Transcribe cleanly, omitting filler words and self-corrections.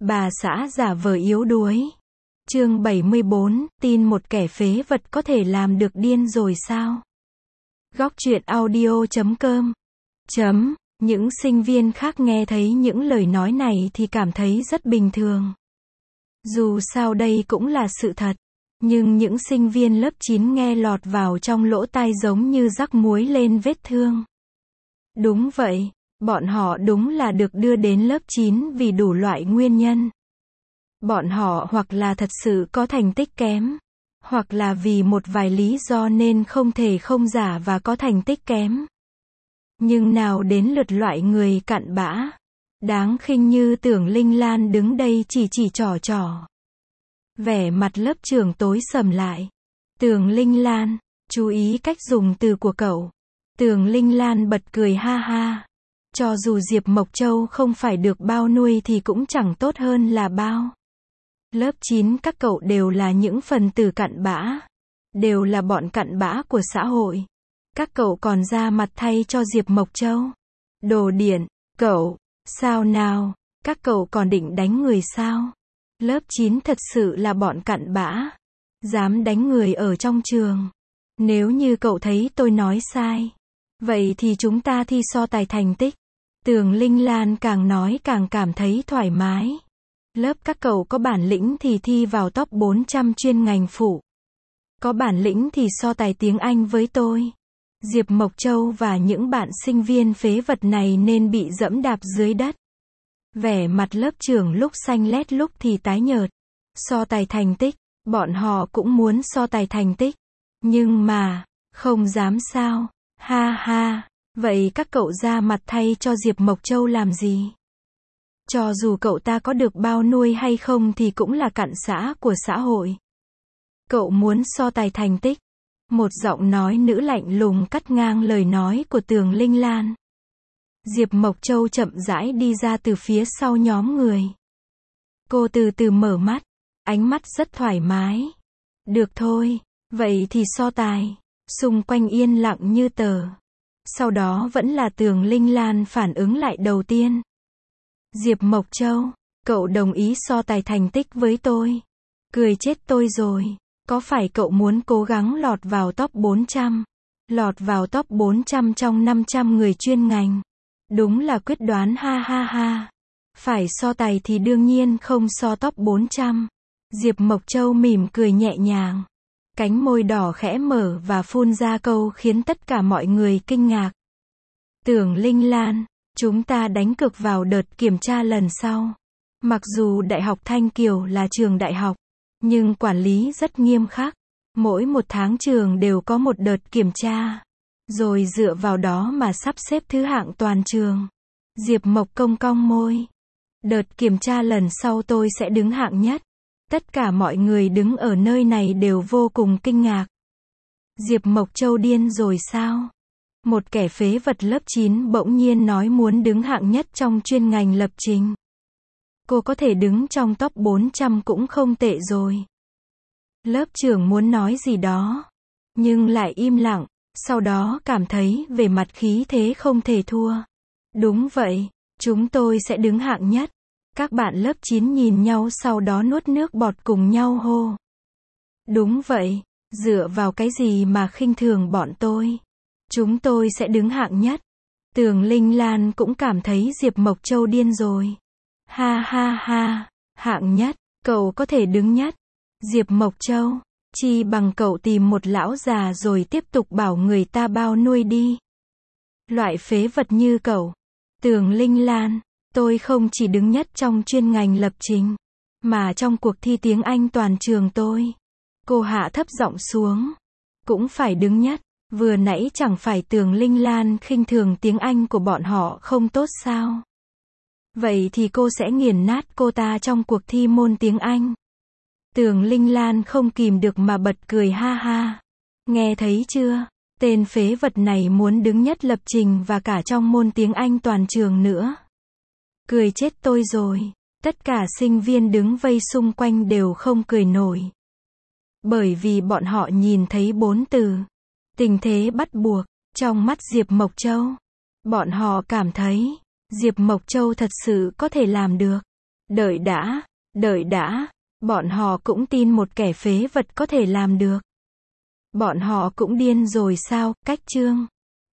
Bà xã giả vờ yếu đuối. Chương 74, tin một kẻ phế vật có thể làm được điên rồi sao? Góc truyện audio.com. Những sinh viên khác nghe thấy những lời nói này thì cảm thấy rất bình thường. Dù sao đây cũng là sự thật. Nhưng những sinh viên lớp 9 nghe lọt vào trong lỗ tai giống như rắc muối lên vết thương. Đúng vậy, bọn họ đúng là được đưa đến lớp 9 vì đủ loại nguyên nhân. Bọn họ hoặc là thật sự có thành tích kém, hoặc là vì một vài lý do nên không thể không giả và có thành tích kém. Nhưng nào đến lượt loại người cặn bã, đáng khinh như Tưởng Linh Lan đứng đây chỉ trò. Vẻ mặt lớp trưởng tối sầm lại. Tưởng Linh Lan, chú ý cách dùng từ của cậu. Tưởng Linh Lan bật cười ha ha. Cho dù Diệp Mộc Châu không phải được bao nuôi thì cũng chẳng tốt hơn là bao. Lớp 9 các cậu đều là những phần tử cặn bã. Đều là bọn cặn bã của xã hội. Các cậu còn ra mặt thay cho Diệp Mộc Châu. Đồ điện, cậu, sao nào, các cậu còn định đánh người sao? Lớp 9 thật sự là bọn cặn bã. Dám đánh người ở trong trường. Nếu như cậu thấy tôi nói sai, vậy thì chúng ta thi so tài thành tích. Tưởng Linh Lan càng nói càng cảm thấy thoải mái. Lớp các cậu có bản lĩnh thì thi vào top 400 chuyên ngành phụ. Có bản lĩnh thì so tài tiếng Anh với tôi. Diệp Mộc Châu và những bạn sinh viên phế vật này nên bị dẫm đạp dưới đất. Vẻ mặt lớp trưởng lúc xanh lét lúc thì tái nhợt. So tài thành tích, bọn họ cũng muốn so tài thành tích. Nhưng mà, không dám sao, ha ha, vậy các cậu ra mặt thay cho Diệp Mộc Châu làm gì? Cho dù cậu ta có được bao nuôi hay không thì cũng là cặn xã của xã hội. Cậu muốn so tài thành tích. Một giọng nói nữ lạnh lùng cắt ngang lời nói của Tưởng Linh Lan. Diệp Mộc Châu chậm rãi đi ra từ phía sau nhóm người. Cô từ từ mở mắt, ánh mắt rất thoải mái. Được thôi, vậy thì so tài. Xung quanh yên lặng như tờ. Sau đó vẫn là Tưởng Linh Lan phản ứng lại đầu tiên. Diệp Mộc Châu, cậu đồng ý so tài thành tích với tôi. Cười chết tôi rồi. Có phải cậu muốn cố gắng lọt vào top 400? Lọt vào top 400 trong 500 người chuyên ngành. Đúng là quyết đoán ha ha ha. Phải so tài thì đương nhiên không so top 400. Diệp Mộc Châu mỉm cười nhẹ nhàng. Cánh môi đỏ khẽ mở và phun ra câu khiến tất cả mọi người kinh ngạc. Tưởng Linh Lan, chúng ta đánh cược vào đợt kiểm tra lần sau. Mặc dù Đại học Thanh Kiều là trường đại học, nhưng quản lý rất nghiêm khắc. Mỗi một tháng trường đều có một đợt kiểm tra. Rồi dựa vào đó mà sắp xếp thứ hạng toàn trường. Diệp Mộc cong cong môi. Đợt kiểm tra lần sau tôi sẽ đứng hạng nhất. Tất cả mọi người đứng ở nơi này đều vô cùng kinh ngạc. Diệp Mộc Châu điên rồi sao? Một kẻ phế vật lớp 9 bỗng nhiên nói muốn đứng hạng nhất trong chuyên ngành lập trình. Cô có thể đứng trong top 400 cũng không tệ rồi. Lớp trưởng muốn nói gì đó, nhưng lại im lặng, sau đó cảm thấy về mặt khí thế không thể thua. Đúng vậy, chúng tôi sẽ đứng hạng nhất. Các bạn lớp 9 nhìn nhau sau đó nuốt nước bọt cùng nhau hô. Đúng vậy, dựa vào cái gì mà khinh thường bọn tôi? Chúng tôi sẽ đứng hạng nhất. Tưởng Linh Lan cũng cảm thấy Diệp Mộc Châu điên rồi. Ha ha ha, hạng nhất, cậu có thể đứng nhất. Diệp Mộc Châu, chi bằng cậu tìm một lão già rồi tiếp tục bảo người ta bao nuôi đi. Loại phế vật như cậu. Tưởng Linh Lan, tôi không chỉ đứng nhất trong chuyên ngành lập trình, mà trong cuộc thi tiếng Anh toàn trường tôi. Cô hạ thấp giọng xuống. Cũng phải đứng nhất. Vừa nãy chẳng phải Tưởng Linh Lan khinh thường tiếng Anh của bọn họ không tốt sao? Vậy thì cô sẽ nghiền nát cô ta trong cuộc thi môn tiếng Anh. Tưởng Linh Lan không kìm được mà bật cười ha ha. Nghe thấy chưa? Tên phế vật này muốn đứng nhất lập trình và cả trong môn tiếng Anh toàn trường nữa. Cười chết tôi rồi. Tất cả sinh viên đứng vây xung quanh đều không cười nổi. Bởi vì bọn họ nhìn thấy 4 từ. Tình thế bắt buộc. Trong mắt Diệp Mộc Châu. Bọn họ cảm thấy Diệp Mộc Châu thật sự có thể làm được. Đợi đã, bọn họ cũng tin một kẻ phế vật có thể làm được. Bọn họ cũng điên rồi sao, cách chương.